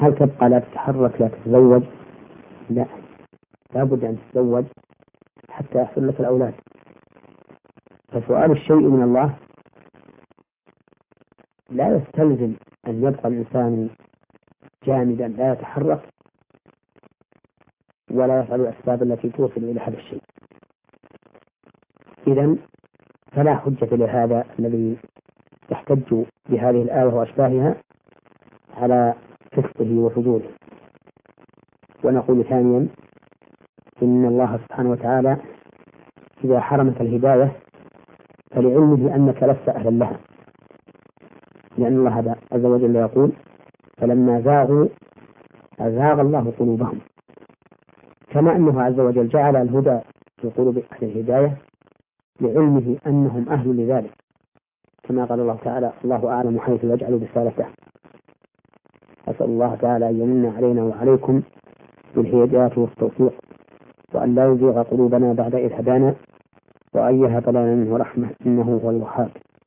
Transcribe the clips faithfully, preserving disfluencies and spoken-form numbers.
هل تبقى لا تتحرك لا تتزوج؟ لا، لا بد أن تتزوج حتى يحصل لك الأولاد. فسؤال الشيء من الله لا يستلزم أن يبقى الإنسان جامدا لا يتحرك ولا يفعل الأسباب التي توصل إلى هذا الشيء. إذن فلا حجة لهذا الذي يحتج بهذه الآية وأشباهها على فسقه وفجوره. ونقول ثانيا إن الله سبحانه وتعالى إذا حرمك الهداية فلعلمه أنك لست أهلا لها، لأن الله عز وجل يقول فلما زاغوا أزاغ الله قلوبهم، كما أنه عز وجل جعل الهدى في قلوب أهل الهداية لعلمه أنهم أهل لذلك، كما قال الله تعالى الله أعلم حيث يجعل رسالته. أسأل الله تعالى أن يمن علينا وعليكم بالهداية والتوفيق، وأن لا يزيغ قلوبنا بعد إذ هدانا، وأن يهب لنا منه رحمة إنه هو الوهاب.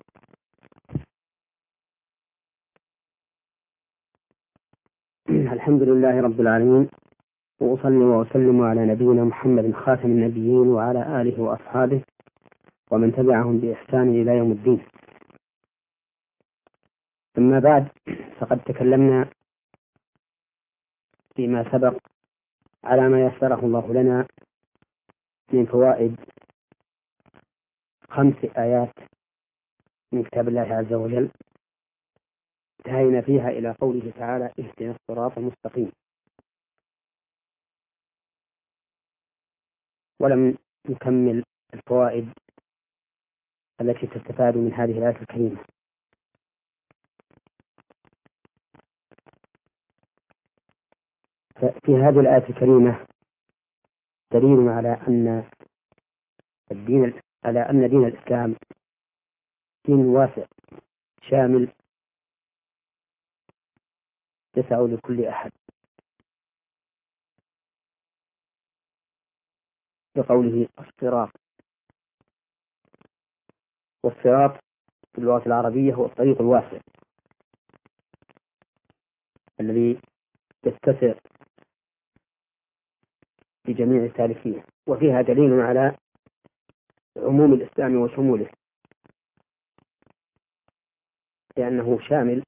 الحمد لله رب العالمين، وأصلي وأسلم على نبينا محمد خاتم النبيين وعلى آله وأصحابه ومن تبعهم بإحسان إلى يوم الدين. أما بعد، فقد تكلمنا فيما سبق على ما يسره الله لنا من فوائد خمس آيات من كتاب الله عز وجل، انتهينا فيها إلى قوله تعالى اهدنا الصراط المستقيم، ولم نكمل الفوائد التي تستفاد من هذه الآية الكريمة. في هذه الآية الكريمة دليل على أن الدين على أن دين الإسلام دين واسع شامل يسع لكل أحد، بقوله الصراط. والصراط في اللغة العربية هو الطريق الواسع الذي يتسع بجميع السالكين، وفيها دليل على عموم الإسلام وشموله، لأنه شامل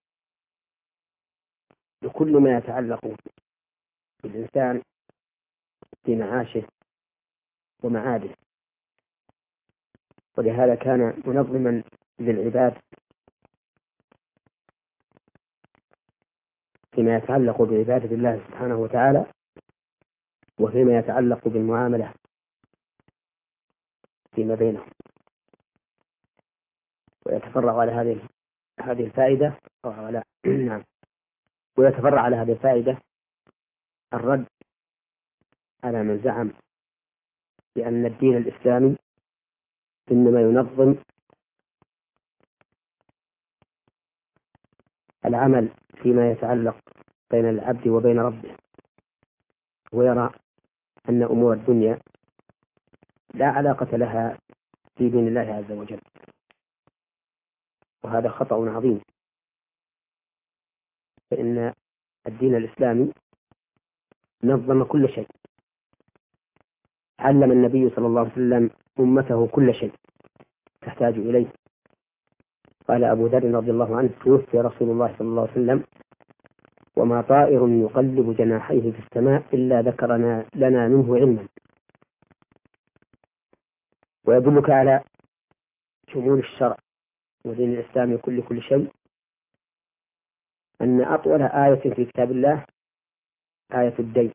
لكل ما يتعلق بالإنسان في معاشه ومعاده، ولهذا كان منظما للعباد فيما يتعلق بعبادة الله سبحانه وتعالى وفيما يتعلق بالمعاملة فيما بينهم. ويتفرع على هذه هذه الفائدة أو على نعم ويتفرع على هذه الفائدة الرد على من زعم بأن الدين الإسلامي إنما ينظم العمل فيما يتعلق بين العبد وبين ربه، ويرى أن أمور الدنيا لا علاقة لها في دين الله عز وجل، وهذا خطأ عظيم. فإن الدين الإسلامي نظم كل شيء، علم النبي صلى الله عليه وسلم أمته كل شيء تحتاج إليه. قال أبو ذر رضي الله عنه توفي رسول الله صلى الله عليه وسلم وما طائر يقلب جناحيه في السماء إلا ذكرنا لنا منه علما. ويدلك على شمول الشرع ودين الإسلام كل كل شيء أن أطول آية في كتاب الله آية الدين،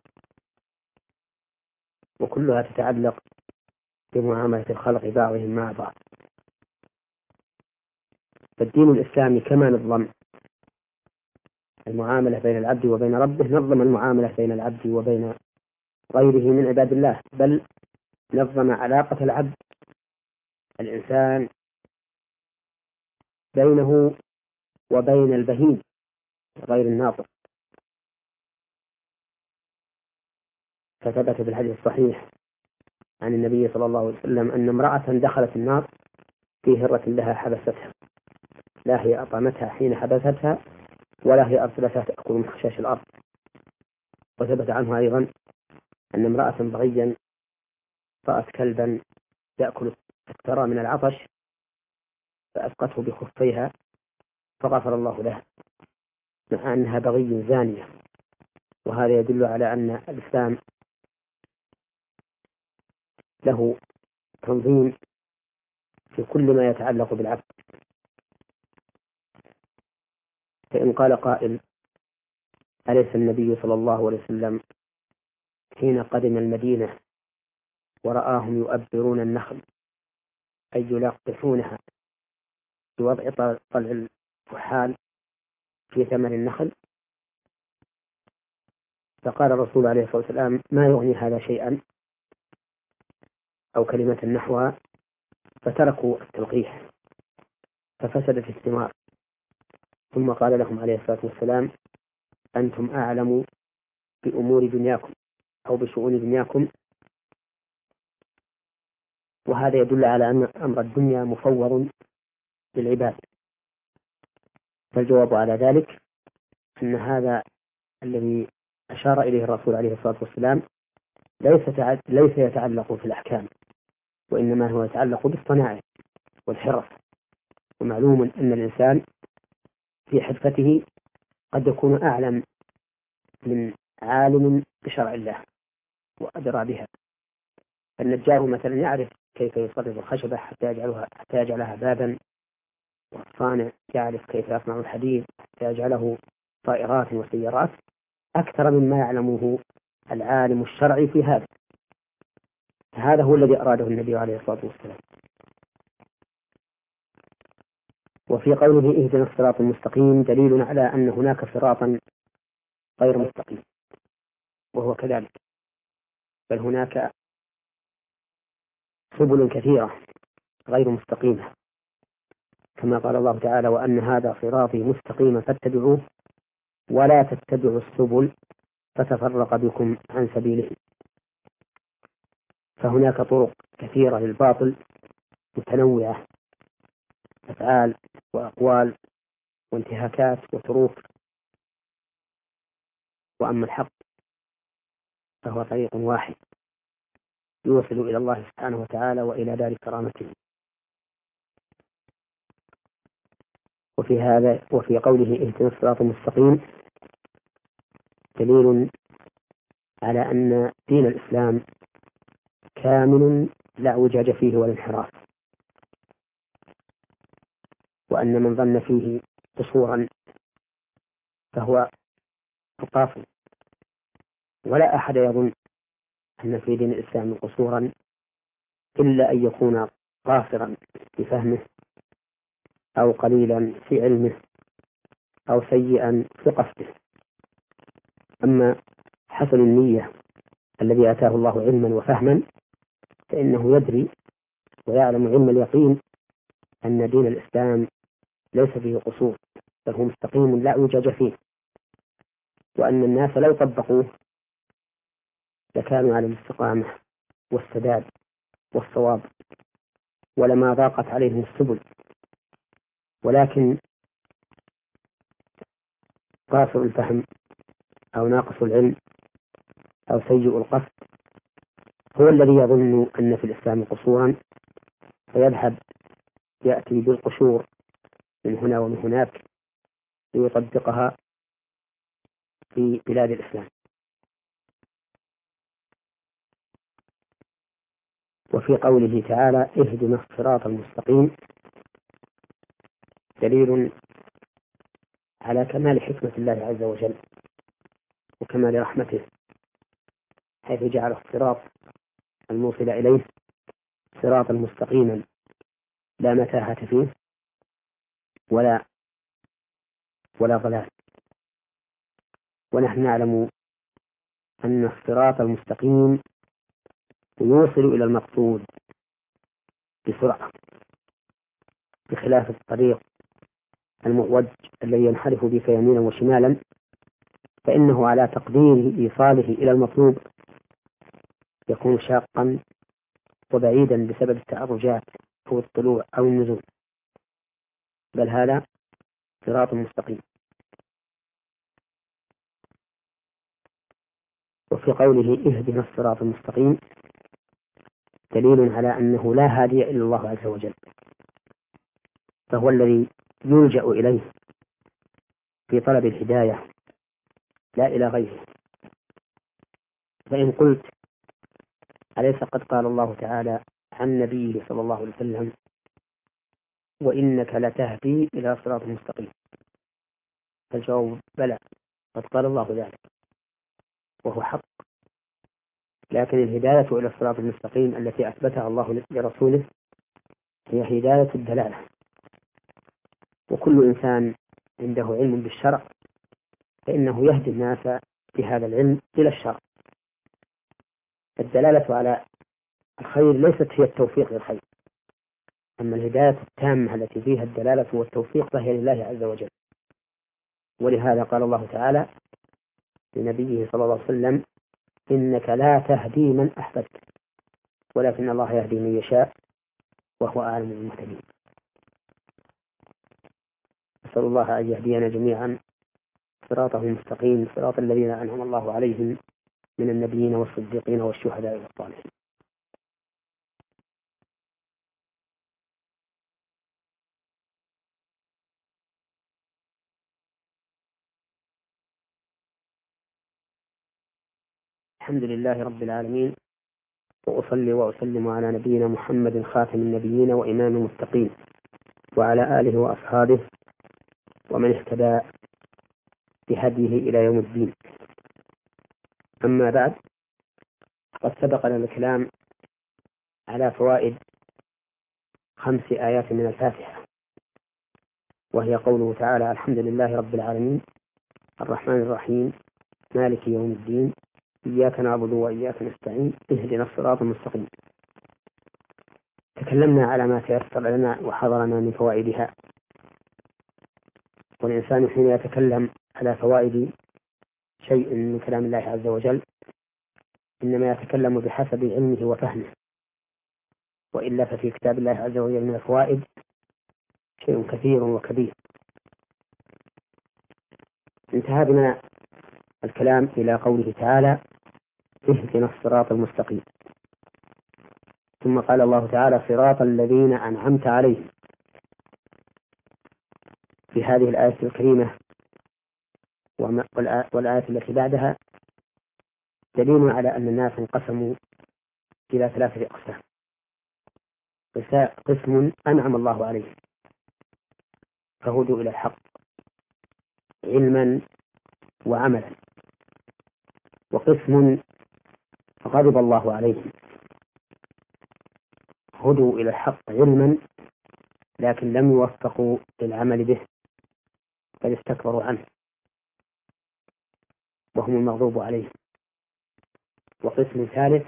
وكلها تتعلق بمعاملة الخلق بعضهم مع بعض. فالدين الإسلامي كما نظم المعاملة بين العبد وبين ربه نظم المعاملة بين العبد وبين غيره من عباد الله، بل نظم علاقة العبد الإنسان بينه وبين البهيم غير الناطق. فثبت في الحديث الصحيح عن النبي صلى الله عليه وسلم أن امرأة دخلت النار في هرة لها حبستها، لا هي أطعمتها حين حبستها ولا هي أرض لا تأكل من خشاش الأرض. وثبت عنه أيضا أن امرأة بغيا رأت كلبا يأكل الثرى من العطش فأسقته بخفيها فغفر الله لها مع أنها بغي زانية. وهذا يدل على أن الإسلام له تنظيم في كل ما يتعلق بالعبد. فإن قال قائل: أليس النبي صلى الله عليه وسلم حين قدم المدينة ورآهم يؤبرون النخل أي يلقحونها بوضع طلع الفحال في ثمن النخل، فقال الرسول عليه الصلاة والسلام: ما يغني هذا شيئا، أو كلمة نحوها، فتركوا التلقيح ففسدت الثمار. ثم قال لهم عليه الصلاة والسلام: أنتم أعلم بأمور دنياكم أو بشؤون دنياكم. وهذا يدل على أن أمر الدنيا مفوض للعباد. فالجواب على ذلك أن هذا الذي أشار إليه الرسول عليه الصلاة والسلام ليس ليس يتعلق في الأحكام، وإنما هو يتعلق بالصناعة والحرف. ومعلوم أن الإنسان في حرفته قد يكون أعلم من عالم بشرع الله وأدرى بها. النجار مثلا يعرف كيف يصرف الخشبة حتى يجعلها حتى يجعلها بابا، والصانع يعرف كيف يصنع الحديد حتى يجعله طائرات وسيارات أكثر مما يعلمه العالم الشرعي في هذا. هذا هو الذي أراده النبي عليه الصلاة والسلام. وفي قوله اهدنا الصراط المستقيم دليل على أن هناك صراطا غير مستقيم، وهو كذلك، بل هناك سبل كثيرة غير مستقيمة، كما قال الله تعالى: وأن هذا صراطي مستقيما فاتبعوه ولا تتبعوا السبل فتفرق بكم عن سبيله. فهناك طرق كثيرة للباطل متنوعة، أفعال وأقوال وانتهاكات وتروك. وأما الحق فهو طريق واحد يوصل إلى الله سبحانه وتعالى وإلى دار كرامته. وفي هذا وفي قوله اهدنا الصراط المستقيم دليل على أن دين الإسلام كامل لا اعوجاج فيه ولا انحراف، وأن من ظن فيه قصورا فهو قاصر، ولا أحد يظن أن في دين الإسلام قصورا إلا أن يكون قاصرا في فهمه، أو قليلا في علمه، أو سيئا في قصده. أما حسن النية الذي آتاه الله علما وفهما فإنه يدري ويعلم علم اليقين أن دين الإسلام ليس فيه قصور، بل هو مستقيم لا اعوجاج فيه، وأن الناس لو طبقوه لكانوا على الاستقامة والسداد والصواب، ولما ضاقت عليهم السبل. ولكن قاصر الفهم أو ناقص العلم أو سيء القصد هو الذي يظن أن في الإسلام قصورا، فيذهب يأتي بالقشور من هنا ومن هناك ليطبقها في بلاد الإسلام. وفي قوله تعالى اهدنا الصراط المستقيم دليل على كمال حكمة الله عز وجل وكمال رحمته، حيث جعل الصراط الموصل إليه صراطا مستقيما لا متاهة فيه ولا ولا ضلال. ونحن نعلم أن الصراط المستقيم يوصل إلى المقصود بسرعة، بخلاف الطريق المعوج الذي ينحرف بك يمينا وشمالا، فإنه على تقدير إيصاله إلى المطلوب يكون شاقا وبعيدا بسبب التعرجات أو الطلوع أو النزول، بل هذا صراط مستقيم. وفي قوله اهدنا الصراط المستقيم دليل على أنه لا هادي إلا الله عز وجل، فهو الذي يلجأ إليه في طلب الهداية لا إلى غيره. فإن قلت أليس قد قال الله تعالى عن نبيه صلى الله عليه وسلم وإنك لتهدي إلى صراط مستقيم؟ فالجواب بلى، قد قال الله ذلك وهو حق، لكن الهداية إلى الصراط المستقيم التي أثبتها الله لرسوله هي هداية الدلالة، وكل إنسان عنده علم بالشرع فإنه يهدي الناس بهذا العلم إلى الشرع. الدلالة على الخير ليست هي التوفيق للخير، أما الهداية التامة التي فيها الدلالة والتوفيق فهي لله عز وجل. ولهذا قال الله تعالى لنبيه صلى الله عليه وسلم إنك لا تهدي من أحببت ولكن الله يهدي من يشاء وهو أعلم بالمهتدين. نسأل الله أن يهدينا جميعا صراطه المستقيم، صراط الذين أنعم الله عليهم من النبيين والصديقين والشهداء والصالحين. الحمد لله رب العالمين، وأصلي وأسلم على نبينا محمد خاتم النبيين وإمام المتقين وعلى آله وأصحابه ومن اهتدى بهديه إلى يوم الدين. أما بعد، قد سبق لنا الكلام على فوائد خمس آيات من الفاتحة، وهي قوله تعالى الحمد لله رب العالمين الرحمن الرحيم مالك يوم الدين إياك نعبد وإياك نستعين اهدنا الصراط المستقيم. تكلمنا على ما تيسر لنا وحضرنا من فوائدها، والإنسان حين يتكلم على فوائد شيء من كلام الله عز وجل إنما يتكلم بحسب علمه وفهمه، وإلا ففي كتاب الله عز وجل من الفوائد شيء كثير وكبير. انتهى بنا الكلام إلى قوله تعالى اهدنا الصراط المستقيم، ثم قال الله تعالى صراط الذين أنعمت عليهم. في هذه الآية الكريمة والآية التي بعدها دليل على أن الناس انقسموا إلى ثلاثة أقسام: قسم أنعم الله عليه فهدوا إلى الحق علما وعملا، وقسم غضب الله عليهم هدوا إلى الحق علما لكن لم يوفقوا للعمل به بل استكبروا عنه وهم المغضوب عليهم. وقسم ثالث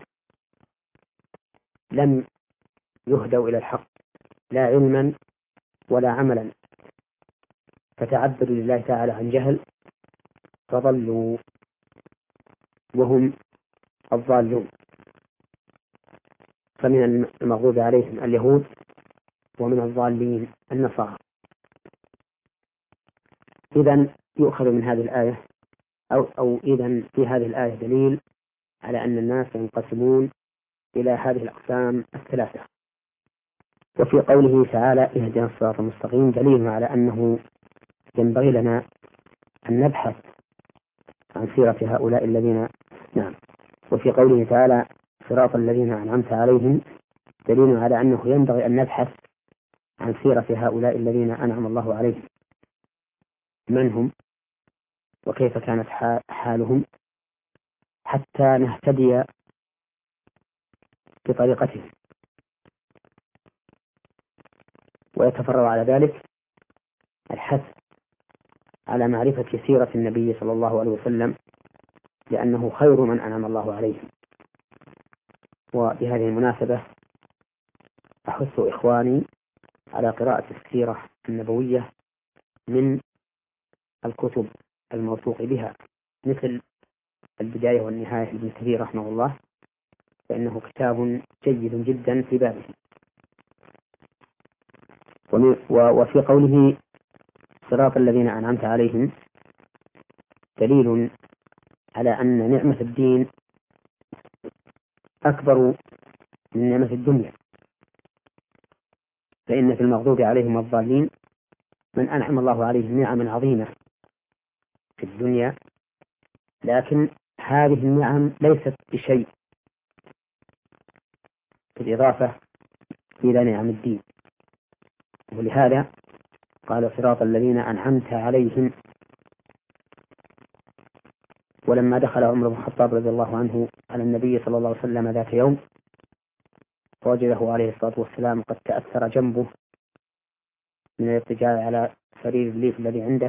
لم يهدوا إلى الحق لا علما ولا عملا، فتعبدوا لله تعالى عن جهل فضلوا وهم الضالون. فمن المغضوب عليهم اليهود ومن الضالين النصارى. إذن يؤخذ من هذه الآية أو, أو إذن في هذه الآية دليل على أن الناس ينقسمون إلى هذه الأقسام الثلاثة. وفي قوله تعالى اهدنا الصراط المستقيم دليل على أنه ينبغي لنا أن نبحث عن سيرة هؤلاء الذين نعم. وفي قوله تعالى صراط الذين أنعمت عليهم دليل على أنه ينبغي أن نبحث عن سيرة هؤلاء الذين أنعم الله عليهم، من هم وكيف كانت حالهم حتى نهتدي بطريقتهم. ويتفرع على ذلك الحث على معرفة سيرة النبي صلى الله عليه وسلم لأنه خير من أنعم الله عليه. وبهذه المناسبة أحث إخواني على قراءة السيرة النبوية من الكتب الموثوق بها مثل البداية والنهاية لابن كثير رحمه الله، فإنه كتاب جيد جدا في بابه. وفي قوله صراط الذين أنعمت عليهم دليل على أن نعمة الدين أكبر من نعمة الدنيا، فإن في المغضوب عليهم والضالين من أنعم الله عليه نعم عظيمة في الدنيا، لكن هذه النعم ليست بشيء بالإضافة إلى نعم الدين. ولهذا قال صراط الذين أنعمت عليهم. ولما دخل عمر بن الخطاب رضي الله عنه على النبي صلى الله عليه وسلم ذات يوم وجده عليه الصلاة والسلام قد تأثر جنبه من الاتجاه على سرير الليف الذي عنده،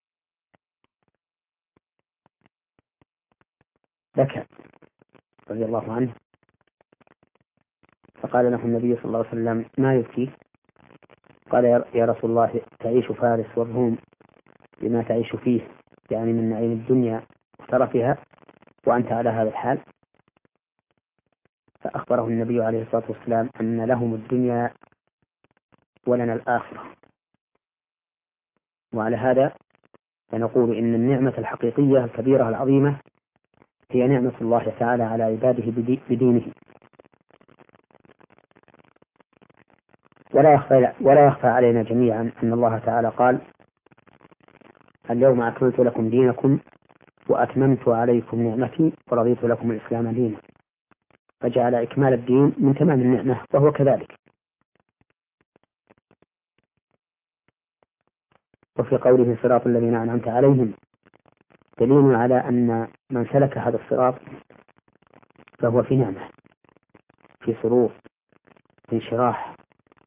بكى رضي الله عنه، فقال له النبي صلى الله عليه وسلم: ما يبكي؟ قال: يا رسول الله، تعيش فارس والروم بما تعيش فيه، يعني من نعيم الدنيا وترفها، وأنت على هذا الحال. فأخبره النبي عليه الصلاة والسلام أن لهم الدنيا ولنا الآخرة. وعلى هذا فنقول إن النعمة الحقيقية الكبيرة العظيمة هي نعمة الله تعالى على عباده بدينه. ولا يخفى, ولا يخفى علينا جميعا أن الله تعالى قال: اليوم أكملت لكم دينكم وأتممت عليكم نعمتي ورضيت لكم الإسلام دينا، فجعل إكمال الدين من تمام النعمة، وهو كذلك. وفي قوله صراط الذين أنعمت عليهم دليل على أن من سلك هذا الصراط فهو في نعمة، في سرور، في انشراح.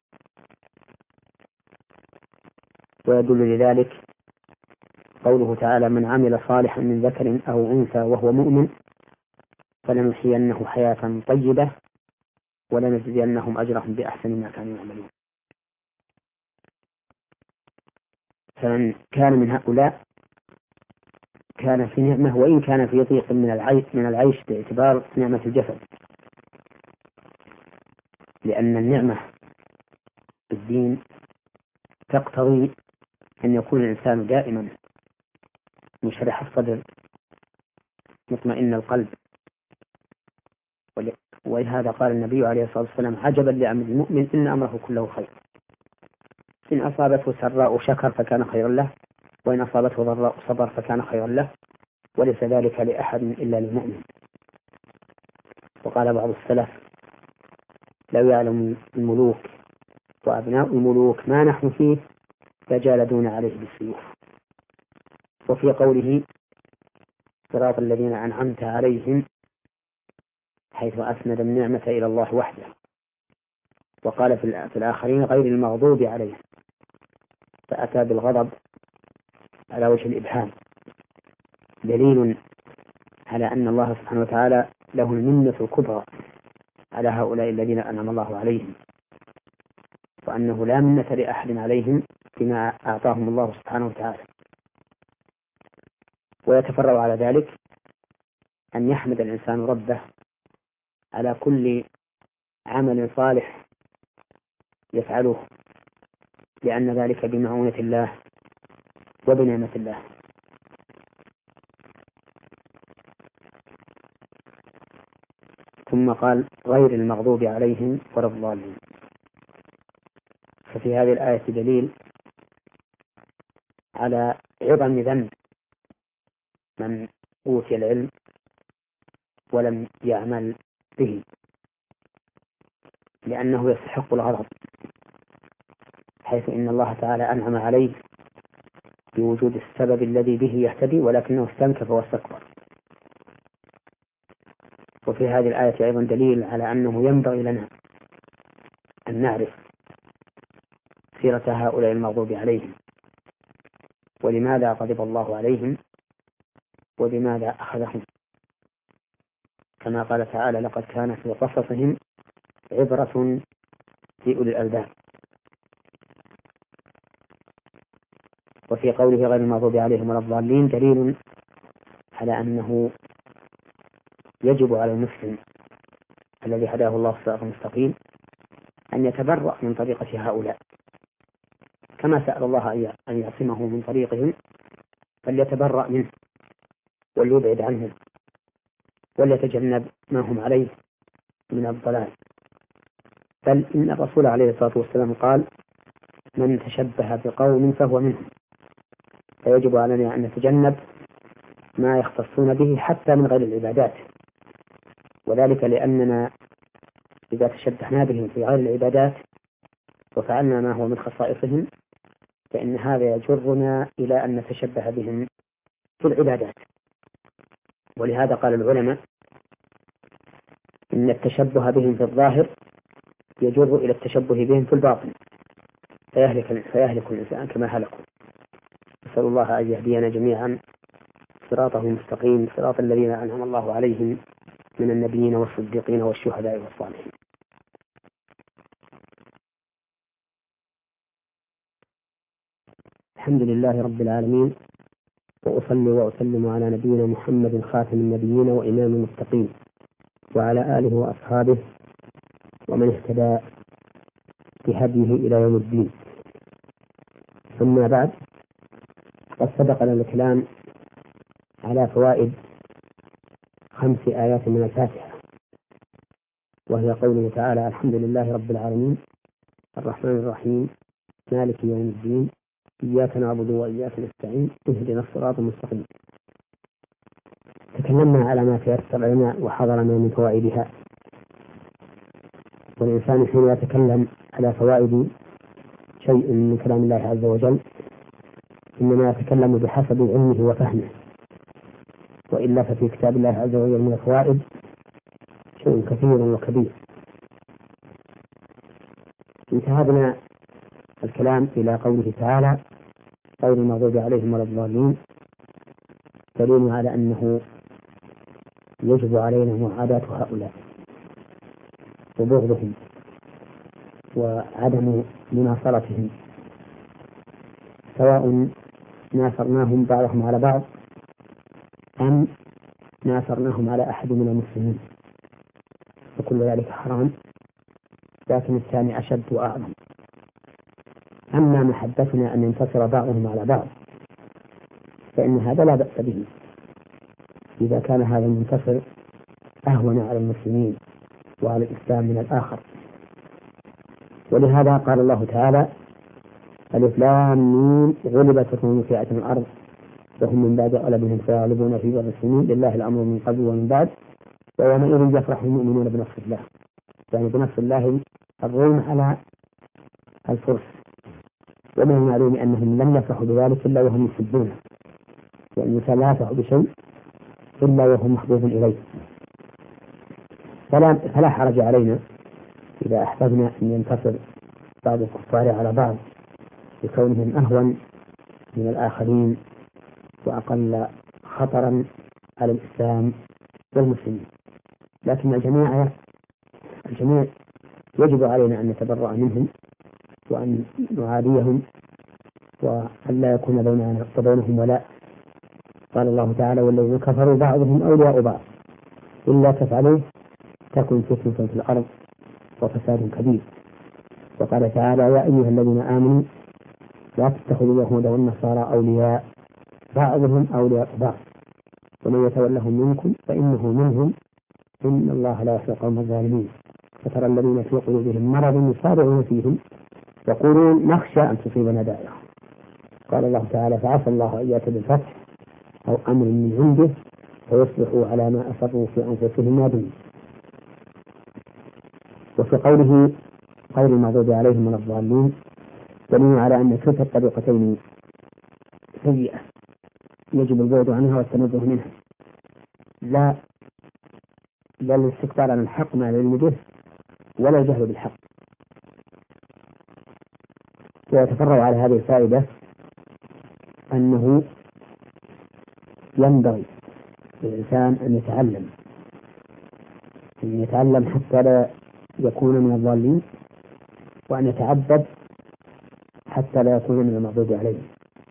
ويدل لذلك قوله تعالى: من عمل صالحا من ذكر أو أنثى وهو مؤمن فلنحيينه حياة طيبة ولنجزينهم أجرهم بأحسن ما كانوا يعملون. فمن كان من هؤلاء كان في نعمة، وإن كان في ضيق من العيش من العيش باعتبار نعمة الجسد، لأن النعمة بالدين تقتضي أن يكون الإنسان دائما منشرح الصدر مطمئن القلب. ولهذا قال النبي عليه الصلاة والسلام: عجبا لأمر المؤمن إن أمره كله خير، إن أصابته سراء شكر فكان خيرا له، وإن أصابته ضراء صبر فكان خيرا له، وليس ذلك لأحد إلا للمؤمن. وقال بعض السلف: لو يعلم الملوك وأبناء الملوك ما نحن فيه لجالدون عليه بالسيوف. وفي قوله صراط الذين أنعمت عليهم حيث أسند النعمة إلى الله وحده، وقال في الآخرين غير المغضوب عليهم، فأتى بالغضب على وجه الإبهام، دليل على أن الله سبحانه وتعالى له المنة الكبرى على هؤلاء الذين أنعم الله عليهم، وأنه لا منة لأحد عليهم بما أعطاهم الله سبحانه وتعالى. ويتفرع على ذلك أن يحمد الإنسان ربه على كل عمل صالح يفعله، لأن ذلك بمعونة الله وبنعمة الله. ثم قال: غير المغضوب عليهم ولا الضالين. ففي هذه الآية دليل على عظم ذنب من أوتي العلم ولم يعمل به، لأنه يستحق الغضب، حيث إن الله تعالى أنعم عليه بوجود السبب الذي به يهتدي، ولكنه استنكف واستكبر. وفي هذه الآية أيضا دليل على أنه ينبغي لنا أن نعرف سيرة هؤلاء المغضوب عليهم، ولماذا غضب الله عليهم، ولماذا أخذهم، كما قال تعالى: لقد كان في قصصهم عبرة في أولي الألباب. وفي قوله غير المغضوب عليهم ولا الضالين دليل على أنه يجب على المسلم الذي هداه الله الصراط المستقيم أن يتبرأ من طريقة هؤلاء، كما سأل الله أن يعصمه من طريقهم، فليتبرأ منه وليبعد عنهم وليتجنب ما هم عليه من الضلال. بل إن الرسول عليه الصلاة والسلام قال: من تشبه بقوم فهو منهم. فيجب علينا أن نتجنب ما يختصون به حتى من غير العبادات، وذلك لأننا إذا تشبهنا بهم في غير العبادات وفعلنا ما هو من خصائصهم فإن هذا يجرنا إلى أن نتشبه بهم في العبادات. ولهذا قال العلماء إن التشبه بهم في الظاهر يجر إلى التشبه بهم في الباطن فيهلك, فيهلك الإنسان كما هلكوا. نسأل الله أن يهدينا جميعا صراطه المستقيم، صراط الذين أنعم الله عليهم من النبيين والصديقين والشهداء والصالحين. الحمد لله رب العالمين، وأصلي وأسلم على نبينا محمد خاتم النبيين وإمام المتقين، وعلى آله وأصحابه ومن اهتدى بهديه إلى يوم الدين. ثم بعد، قد سبق لنا الكلام على فوائد خمس آيات من الفاتحة، وهي قوله تعالى: الحمد لله رب العالمين الرحمن الرحيم مالك يوم الدين إياك نعبد وإياك نستعين اهدنا الصراط المستقيم. تكلمنا على ما تيسر لنا وحضرنا من فوائدها، والإنسان حين يتكلم على فوائد شيء من كلام الله عز وجل إنما يتكلم بحسب علمه وفهمه، وإلا ففي كتاب الله عز وجل من الفوائد شيء كثير وكبير. انتهى الكلام إلى قوله تعالى: غير المغضوب عليهم ولا الضالين، دليل على أنه يجب علينا معاداة هؤلاء وبغضهم وعدم مناصرتهم، سواء ناصرناهم بعضهم على بعض أم ناصرناهم على أحد من المسلمين، وكل ذلك حرام، لكن الثاني أشد وأعظم. أما محبتنا أن ينتصر بعضهم على بعض فإن هذا لا بأس به إذا كان هذا المنتصر أهون على المسلمين وعلى الإسلام من الآخر. ولهذا قال الله تعالى: ألف لام ميم غلبت الروم في أدنى الأرض وهم من بعد غلبهم سيغلبون في بضع سنين لله الأمر من قبل ومن بعد ويومئذ يفرح المؤمنون بنصر الله. يعني بنصر الله الروم على الفرس، ومن المعلوم أنهم لم يفرحوا بذلك إلا وهم يحبونه، يعني الإنسان لا يفرح بشيء إلا وهم محبوب إليه. فلا, فلا حرج علينا إذا أحببنا أن ينتصر بعض الكفار على بعض بكونهم أهون من الآخرين وأقل خطرا على الإسلام والمسلمين. لكن الجميع الجميع يجب علينا أن نتبرأ منهم وأن نعاديهم وأن لا يكون بيننا وبينهم ولاء. قال الله تعالى: والذين كفروا بعضهم أولياء بعض إلا تفعلوه تكن فتنة في الأرض وفساد كبير. وقال تعالى: يا أيها الذين آمنوا لا تتخذوا اليهود والنصارى أولياء بعضهم أولياء بعض ومن يتولهم منكم فإنه منهم إن الله لا يهدي القوم الظالمين. فترى الذين في قلوبهم مرض يسارعون فيهم يقولون نخشى أن تصيبنا دائرة. قال الله تعالى: فعسى الله أن يأتي بالفتح أو أمر من عنده فيصبحوا على ما أسروا في أنفسهم نادمين. وفي قوله غير المغضوب عليهم ولا الضالين دليل على أن كلتا الطريقتين سيئة يجب البعد عنها والتنزه منها، لا لا الاستكبار عن الحق مع العلم به ولا الجهل بالحق. ويتفرع على هذه الفائدة أنه ينبغي للإنسان أن يتعلم أن يتعلم حتى لا يكون من الضالين، وأن يتعبد حتى لا يكون من المغضوب عليهم.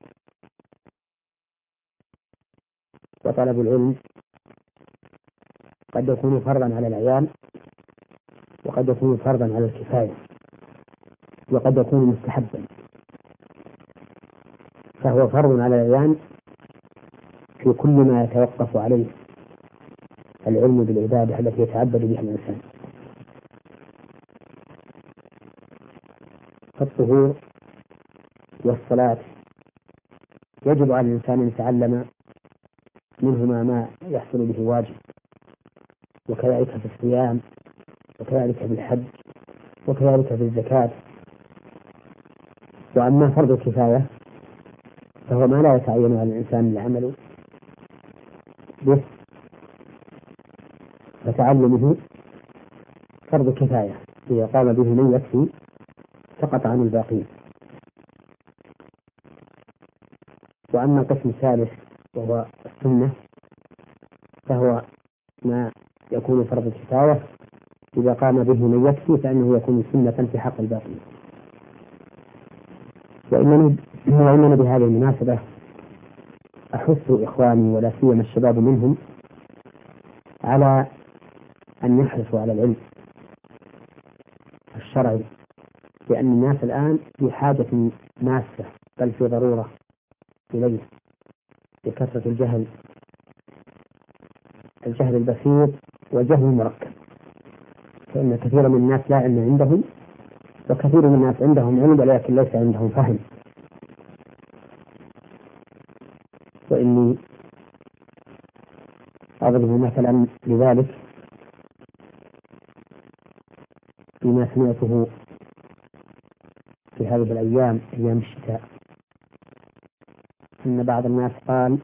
وطلب العلم قد يكون فرضا على العيال وقد يكون فرضا على الكفاية وقد يكون مستحبا. فهو فرض على العيان في كل ما يتوقف عليه العلم بالعبادة التي يتعبد بها الإنسان. فالطهور والصلاة يجب على الإنسان أن يتعلم منهما ما يحصل به واجب، وكذلك في الصيام، وكذلك في الحج، وكذلك في الزكاة. وأما فرض الكفاية فهو ما لا يتعين على الإنسان العمل به، فتعلمه فرض كفاية إذا قام به من يكفي سقط عن الباقين. وأما القسم الثالث وهو السنة فهو ما يكون فرض الكفاية إذا قام به من يكفي فإنه يكون سنة في حق الباقين. وإنني وإنني بهذه المناسبة أحث إخواني ولا سيما الشباب منهم على أن يحرصوا على العلم الشرعي، لأن الناس الآن في حاجة ماسة بل في ضرورة إليه بكثرة الجهل، الجهل البسيط والجهل المركب. فإن كثير من الناس لا علم عندهم، وكثير من الناس عندهم علم ولكن ليس عندهم فهم. وإني أضرب مثلا لذلك فيما سمعته في هذه الأيام أيام الشتاء، أن بعض الناس قال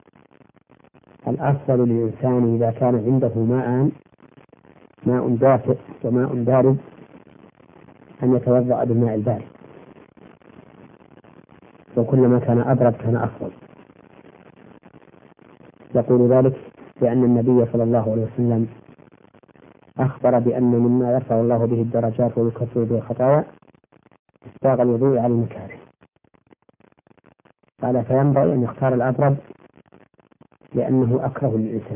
الأفضل للإنسان إذا كان عنده ماء ماء دافئ وماء بارد أن يتوضأ بالماء البارد، وكلما كان أبرد كان أفضل. يقول ذلك لأن النبي صلى الله عليه وسلم أخبر بأن مما يرفع الله به الدرجات ويكفر به الخطايا إسباغ الوضوء على المكاره. قال فينبغي أن يختار الأبرد لأنه أكره للإنسان،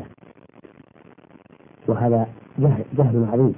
وهذا جهل, جهل عظيم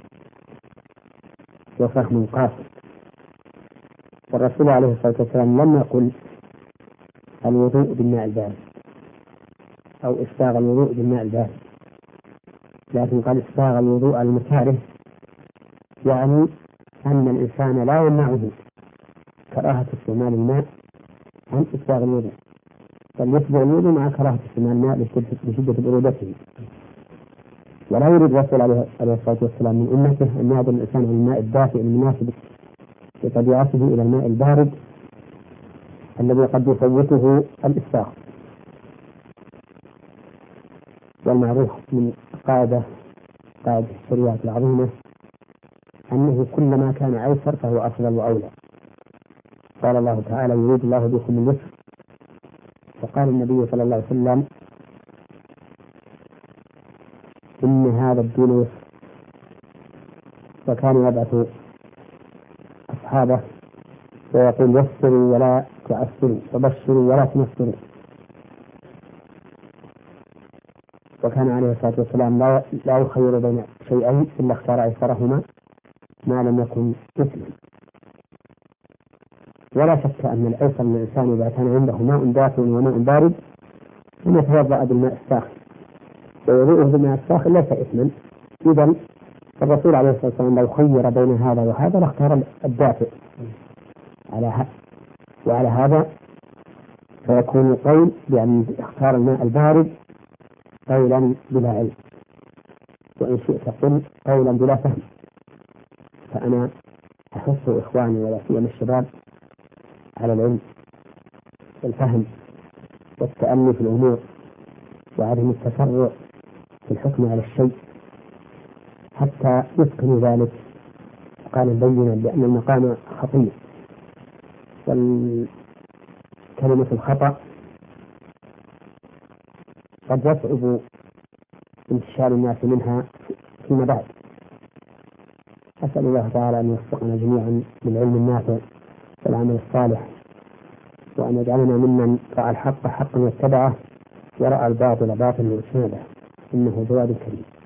وفهم قاصر. والرسول عليه الصلاة والسلام لم يقل الوضوء بالماء البارد أو إسباغ الوضوء بالماء البارد، لكن قال إسباغ الوضوء على المكاره، يعني أن الإنسان لا يمنعه كراهة استعمال الماء عن إسباغ الوضوء، بل يسبغ الوضوء مع كراهة استعمال الماء لشدة برودته. ولا يريد الرسول عليه الصلاة والسلام من أمته أن يعدل الإنسان عن الماء الدافئ المناسب بطبيعته إلى الماء البارد الذي قد يفوته الإسباغ. والمعروف من قاعدة قاعدة الشريعة العظيمة أنه كلما كان أيسر فهو أفضل وأولى. قال الله تعالى يريد الله بكم اليسر، وقال النبي صلى الله عليه وسلم إن هذا الدين يسر، وكان يبعث أصحابه ويقول يسروا ولا تعسروا وبشروا ولا تنفروا. وكان عليه الصلاة والسلام لا, لا يخير بين شيئين إلا اختار أيسرهما ما لم يكن إثما. ولا شك أن الأيسر من الإنسان إذا كان عنده ماء دافئ وماء بارد أن يتوضأ بالماء الساخن، ووضوءه بالماء الساخن ليس إثما. إذن الرسول عليه الصلاة والسلام لو خير بين هذا وهذا لاختار الدافئ على هذا، وعلى هذا فيكون القول بأن اختار الماء البارد قولا بلا علم، وإن شئت قل قولا بلا فهم. فأنا أحث إخواني ولا سيما الشباب على العلم والفهم والتأمل في الأمور وعدم التسرع في الحكم على الشيء حتى يتقن ذلك قال بينا بأن المقام خطير، والكلمة الخطأ قد يصعب انتشار الناس منها فيما بعد. أسأل الله تعالى أن يوفقنا جميعا للعلم النافع والعمل الصالح، وأن يجعلنا ممن رأى الحق حقا واتبعه ورأى الباطل باطلا واجتنبه، إنه جواد كريم.